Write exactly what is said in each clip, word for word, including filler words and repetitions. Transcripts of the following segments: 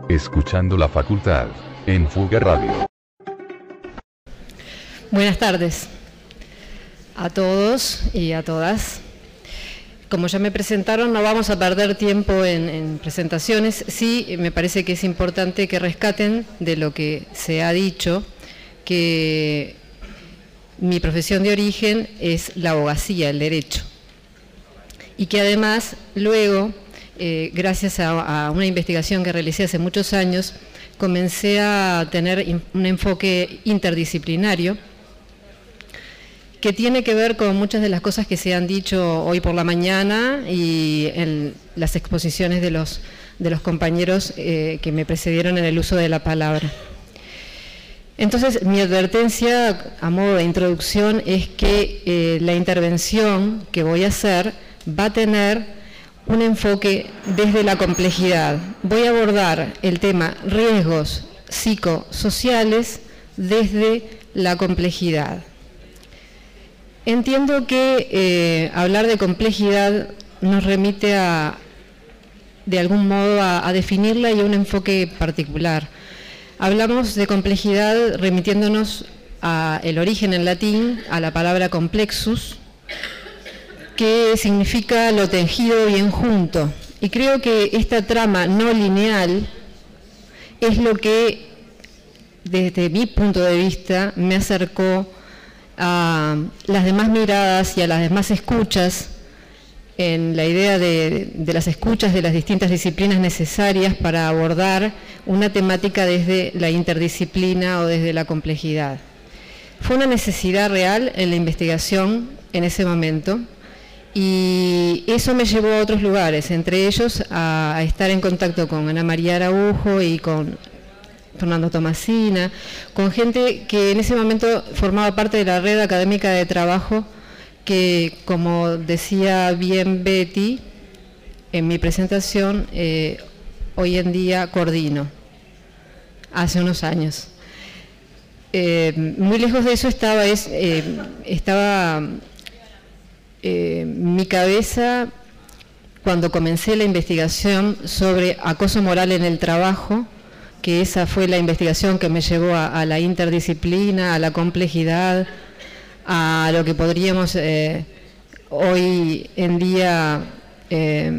Escuchando la facultad, en Fuga Radio. Buenas tardes a todos y a todas. Como ya me presentaron, no vamos a perder tiempo en, en presentaciones. Sí, me parece que es importante que rescaten de lo que se ha dicho, que mi profesión de origen es la abogacía, el derecho. Y que además, luego, eh, gracias a, a una investigación que realicé hace muchos años, comencé a tener in, un enfoque interdisciplinario que tiene que ver con muchas de las cosas que se han dicho hoy por la mañana y en las exposiciones de los, de los compañeros eh, que me precedieron en el uso de la palabra. Entonces, mi advertencia a modo de introducción es que eh, la intervención que voy a hacer va a tener un enfoque desde la complejidad. Voy a abordar el tema riesgos psicosociales desde la complejidad. Entiendo que eh, hablar de complejidad nos remite a, de algún modo, a, a definirla y a un enfoque particular. Hablamos de complejidad remitiéndonos al origen en latín, a la palabra complexus, que significa lo tejido bien junto. Y creo que esta trama no lineal es lo que, desde mi punto de vista, me acercó a las demás miradas y a las demás escuchas, en la idea de, de las escuchas de las distintas disciplinas necesarias para abordar una temática desde la interdisciplina o desde la complejidad. Fue una necesidad real en la investigación en ese momento y eso me llevó a otros lugares, entre ellos a, a estar en contacto con Ana María Araujo y con Fernando Tomasina, con gente que en ese momento formaba parte de la red académica de trabajo que, como decía bien Betty en mi presentación, eh, hoy en día coordino, hace unos años. Eh, muy lejos de eso estaba, es, eh, estaba eh, mi cabeza cuando comencé la investigación sobre acoso moral en el trabajo, que esa fue la investigación que me llevó a, a la interdisciplina, a la complejidad, a lo que podríamos eh, hoy en día eh,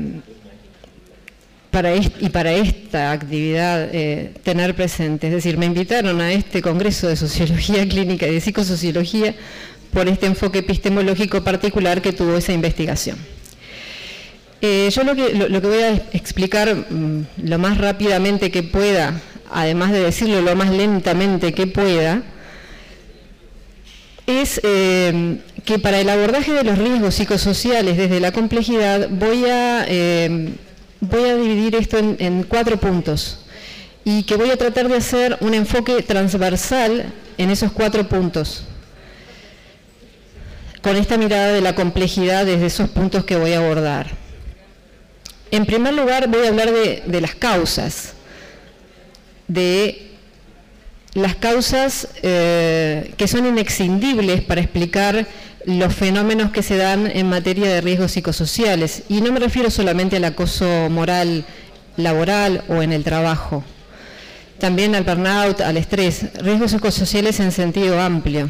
para est y para esta actividad eh, tener presente. Es decir, me invitaron a este congreso de Sociología Clínica y de Psicosociología por este enfoque epistemológico particular que tuvo esa investigación. Eh, yo lo que, lo, lo que voy a explicar mmm, lo más rápidamente que pueda, además de decirlo lo más lentamente que pueda, es eh, que para el abordaje de los riesgos psicosociales desde la complejidad voy a, eh, voy a dividir esto en, en cuatro puntos y que voy a tratar de hacer un enfoque transversal en esos cuatro puntos, con esta mirada de la complejidad desde esos puntos que voy a abordar. En primer lugar, voy a hablar de, de las causas, de las causas eh, que son inexcindibles para explicar los fenómenos que se dan en materia de riesgos psicosociales. Y no me refiero solamente al acoso moral laboral o en el trabajo, también al burnout, al estrés, riesgos psicosociales en sentido amplio.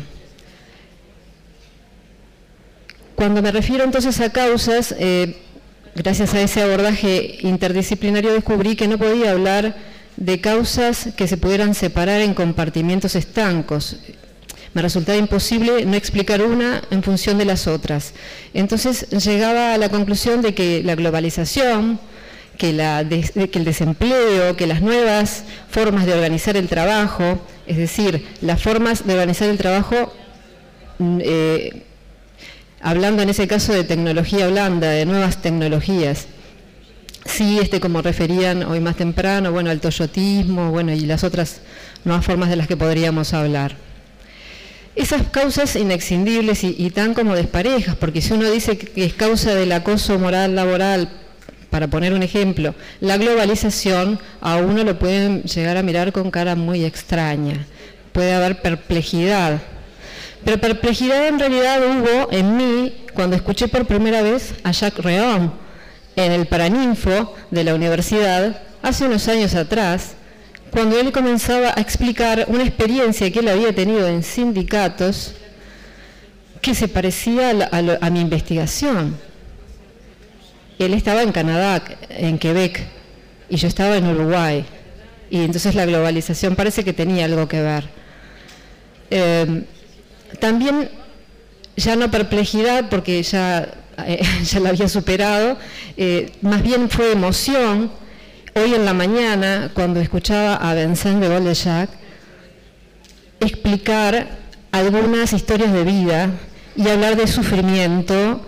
Cuando me refiero entonces a causas, eh, gracias a ese abordaje interdisciplinario descubrí que no podía hablar de causas que se pudieran separar en compartimientos estancos. Me resultaba imposible no explicar una en función de las otras. Entonces llegaba a la conclusión de que la globalización, que, la des, que el desempleo, que las nuevas formas de organizar el trabajo, es decir, las formas de organizar el trabajo, eh, hablando en ese caso de tecnología blanda, de nuevas tecnologías, sí, este, como referían hoy más temprano, bueno, el toyotismo, bueno, y las otras nuevas formas de las que podríamos hablar. Esas causas inexcindibles y, y tan como desparejas, porque si uno dice que es causa del acoso moral laboral, para poner un ejemplo, la globalización, a uno lo pueden llegar a mirar con cara muy extraña, puede haber perplejidad. Pero perplejidad en realidad hubo en mí cuando escuché por primera vez a Jacques Réaume en el Paraninfo de la universidad, hace unos años atrás, cuando él comenzaba a explicar una experiencia que él había tenido en sindicatos que se parecía a, la, a, lo, a mi investigación. Él estaba en Canadá, en Quebec, y yo estaba en Uruguay, y entonces la globalización parece que tenía algo que ver. Eh, también, ya no perplejidad, porque ya, eh, ya la había superado, eh, más bien fue emoción. Hoy en la mañana, cuando escuchaba a Vincent de Boldechak explicar algunas historias de vida y hablar de sufrimiento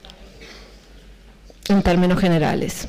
en términos generales.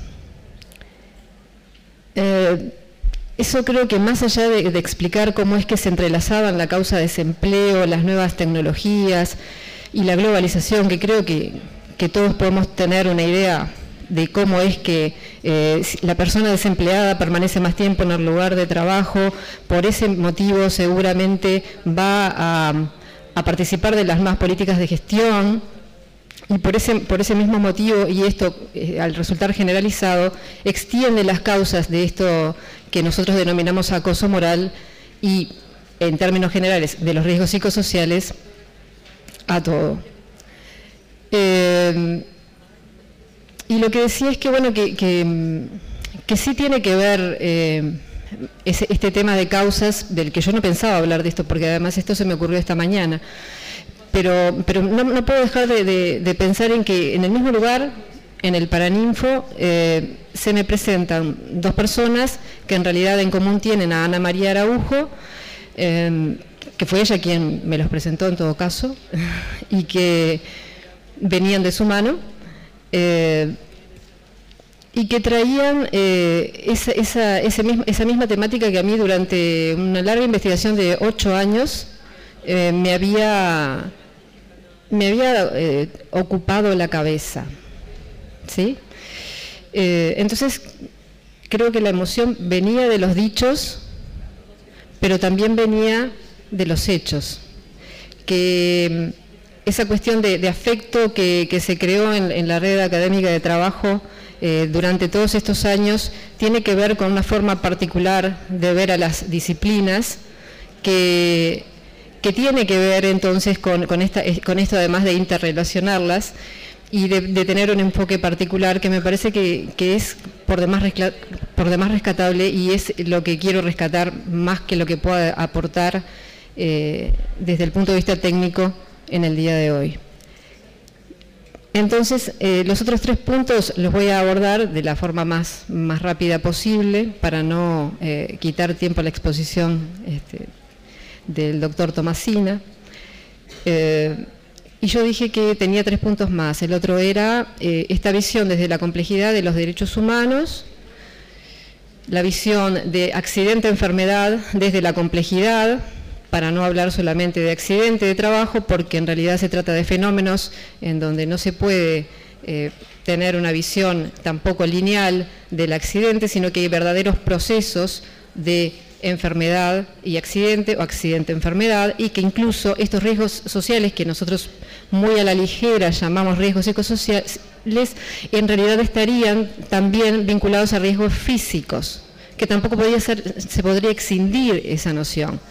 Eh, eso creo que más allá de, de explicar cómo es que se entrelazaban la causa de desempleo, las nuevas tecnologías y la globalización, que creo que, que todos podemos tener una idea de cómo es que eh, la persona desempleada permanece más tiempo en el lugar de trabajo, por ese motivo seguramente va a, a participar de las nuevas políticas de gestión, y por ese, por ese mismo motivo, y esto eh, al resultar generalizado, extiende las causas de esto que nosotros denominamos acoso moral y, en términos generales, de los riesgos psicosociales, a todo. Eh, Y lo que decía es que, bueno, que, que, que sí tiene que ver eh, ese, este tema de causas, del que yo no pensaba hablar de esto, porque además esto se me ocurrió esta mañana, pero, pero no, no puedo dejar de, de, de pensar en que en el mismo lugar, en el Paraninfo, eh, se me presentan dos personas que en realidad en común tienen a Ana María Araujo, eh, que fue ella quien me los presentó en todo caso, y que venían de su mano, Eh, y que traían eh, esa, esa, ese mismo, esa misma temática que a mí durante una larga investigación de ocho años eh, me había, me había eh, ocupado la cabeza, ¿sí? Eh, entonces creo que la emoción venía de los dichos, pero también venía de los hechos, que esa cuestión de, de afecto que, que se creó en, en la red académica de trabajo eh, durante todos estos años tiene que ver con una forma particular de ver a las disciplinas que, que tiene que ver entonces con, con, esta, con esto además de interrelacionarlas y de, de tener un enfoque particular que me parece que, que es por demás, por demás rescatable, y es lo que quiero rescatar más que lo que pueda aportar eh, desde el punto de vista técnico en el día de hoy. Entonces, eh, los otros tres puntos los voy a abordar de la forma más, más rápida posible para no eh, quitar tiempo a la exposición este, del doctor Tomasina. Eh, y yo dije que tenía tres puntos más. El otro era eh, esta visión desde la complejidad de los derechos humanos, la visión de accidente-enfermedad desde la complejidad, para no hablar solamente de accidente de trabajo, porque en realidad se trata de fenómenos en donde no se puede eh, tener una visión tampoco lineal del accidente, sino que hay verdaderos procesos de enfermedad y accidente, o accidente-enfermedad, y que incluso estos riesgos sociales, que nosotros muy a la ligera llamamos riesgos psicosociales, en realidad estarían también vinculados a riesgos físicos, que tampoco podría ser, se podría excindir esa noción.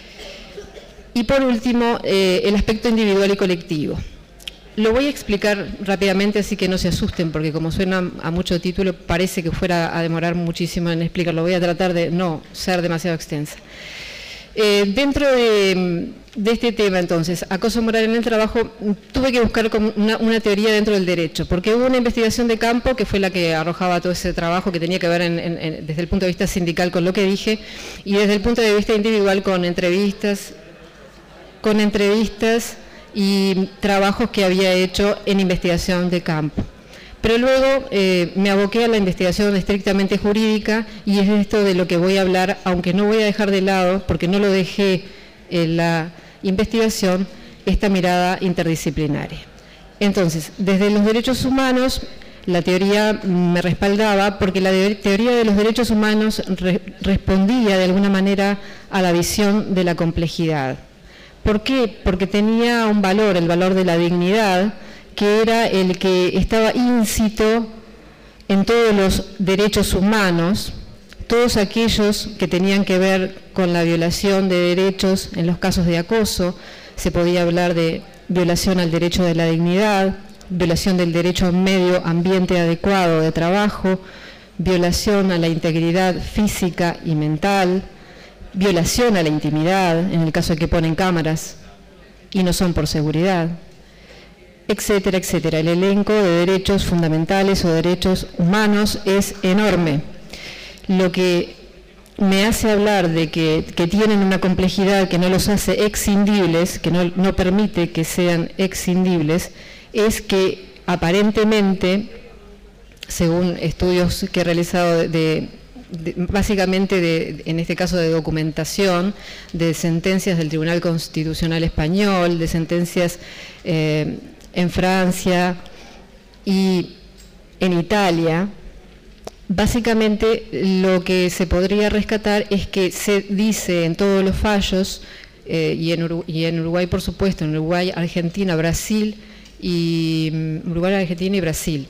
Y por último, eh, el aspecto individual y colectivo. Lo voy a explicar rápidamente, así que no se asusten, porque como suena a mucho título, parece que fuera a demorar muchísimo en explicarlo. Voy a tratar de no ser demasiado extensa. Eh, dentro de, de este tema, entonces, acoso moral en el trabajo, tuve que buscar como una, una teoría dentro del derecho, porque hubo una investigación de campo que fue la que arrojaba todo ese trabajo que tenía que ver en, en, en, desde el punto de vista sindical con lo que dije, y desde el punto de vista individual con entrevistas, con entrevistas y trabajos que había hecho en investigación de campo. Pero luego eh, me aboqué a la investigación estrictamente jurídica, y es de esto de lo que voy a hablar, aunque no voy a dejar de lado, porque no lo dejé en la investigación, esta mirada interdisciplinaria. Entonces, desde los derechos humanos, la teoría me respaldaba, porque la de teoría de los derechos humanos re respondía de alguna manera a la visión de la complejidad. ¿Por qué? Porque tenía un valor, el valor de la dignidad, que era el que estaba íncito en todos los derechos humanos, todos aquellos que tenían que ver con la violación de derechos en los casos de acoso. Se podía hablar de violación al derecho de la dignidad, violación del derecho a un medio ambiente adecuado de trabajo, violación a la integridad física y mental, violación a la intimidad, en el caso de que ponen cámaras y no son por seguridad, etcétera, etcétera. El elenco de derechos fundamentales o derechos humanos es enorme. Lo que me hace hablar de que, que tienen una complejidad que no los hace excindibles, que no, no permite que sean excindibles, es que aparentemente, según estudios que he realizado de, de, de, básicamente de, en este caso de documentación, de sentencias del Tribunal Constitucional Español, de sentencias eh, en Francia y en Italia, básicamente lo que se podría rescatar es que se dice en todos los fallos, eh, y, en Uruguay, y en Uruguay por supuesto, en Uruguay, Argentina, Brasil, y Uruguay, Argentina y Brasil.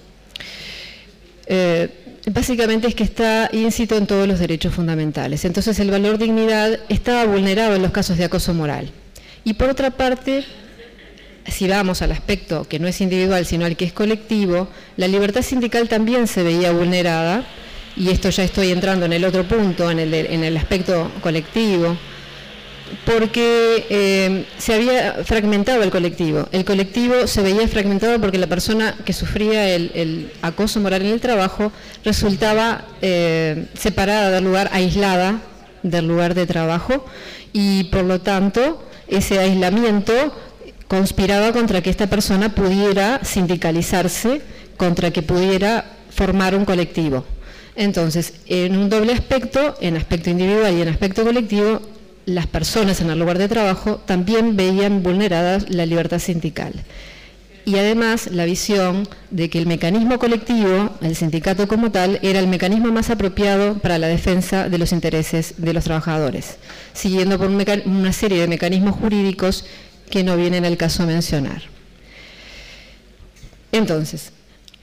Eh, básicamente es que está íncito en todos los derechos fundamentales. Entonces el valor dignidad estaba vulnerado en los casos de acoso moral. Y por otra parte, si vamos al aspecto que no es individual sino al que es colectivo, la libertad sindical también se veía vulnerada, y esto ya estoy entrando en el otro punto, en el, de, en el aspecto colectivo, porque eh, se había fragmentado el colectivo. El colectivo se veía fragmentado porque la persona que sufría el, el acoso moral en el trabajo resultaba eh, separada del lugar, aislada del lugar de trabajo, y por lo tanto ese aislamiento conspiraba contra que esta persona pudiera sindicalizarse, contra que pudiera formar un colectivo. Entonces, en un doble aspecto, en aspecto individual y en aspecto colectivo, las personas en el lugar de trabajo también veían vulnerada la libertad sindical. Y además la visión de que el mecanismo colectivo, el sindicato como tal, era el mecanismo más apropiado para la defensa de los intereses de los trabajadores, siguiendo por un una serie de mecanismos jurídicos que no vienen al caso a mencionar. Entonces,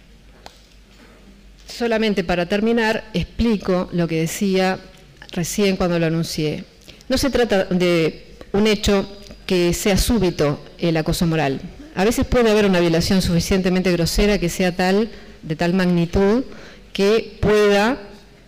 solamente para terminar, explico lo que decía recién cuando lo anuncié. No se trata de un hecho que sea súbito el acoso moral. A veces puede haber una violación suficientemente grosera que sea tal, de tal magnitud, que pueda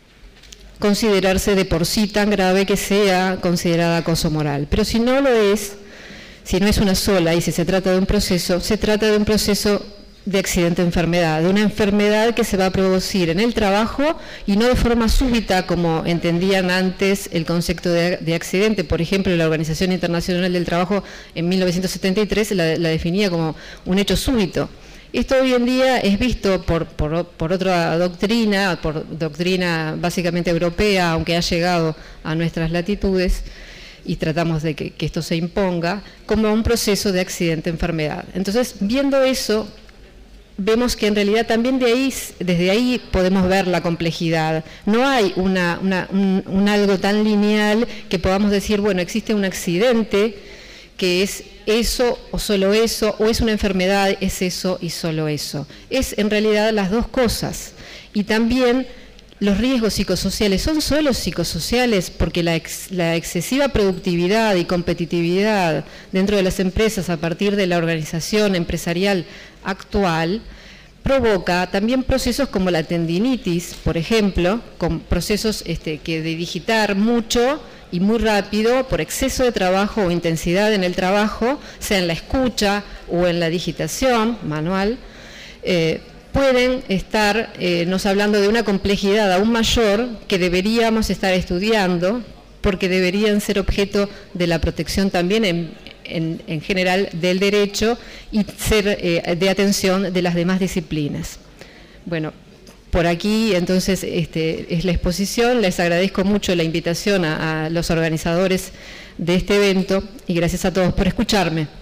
considerarse de por sí tan grave que sea considerada acoso moral. Pero si no lo es, si no es una sola y si se trata de un proceso, se trata de un proceso de accidente de enfermedad, de una enfermedad que se va a producir en el trabajo y no de forma súbita como entendían antes el concepto de, de accidente. Por ejemplo, la Organización Internacional del Trabajo en mil novecientos setenta y tres la, la definía como un hecho súbito. Esto hoy en día es visto por, por, por otra doctrina, por doctrina básicamente europea, aunque ha llegado a nuestras latitudes, y tratamos de que, que esto se imponga, como un proceso de accidente-enfermedad. Entonces, viendo eso, vemos que en realidad también de ahí, desde ahí podemos ver la complejidad. No hay una, una, un, un algo tan lineal que podamos decir, bueno, existe un accidente que es eso o solo eso, o es una enfermedad, es eso y solo eso. Es en realidad las dos cosas. Y también los riesgos psicosociales son solo psicosociales porque la, ex, la excesiva productividad y competitividad dentro de las empresas a partir de la organización empresarial actual provoca también procesos como la tendinitis, por ejemplo, con procesos este, que de digitar mucho y muy rápido por exceso de trabajo o intensidad en el trabajo, sea en la escucha o en la digitación manual, eh, pueden estar eh, nos hablando de una complejidad aún mayor que deberíamos estar estudiando porque deberían ser objeto de la protección también en, en, en general del derecho y ser eh, de atención de las demás disciplinas. Bueno, por aquí entonces este, es la exposición. Les agradezco mucho la invitación a, a los organizadores de este evento y gracias a todos por escucharme.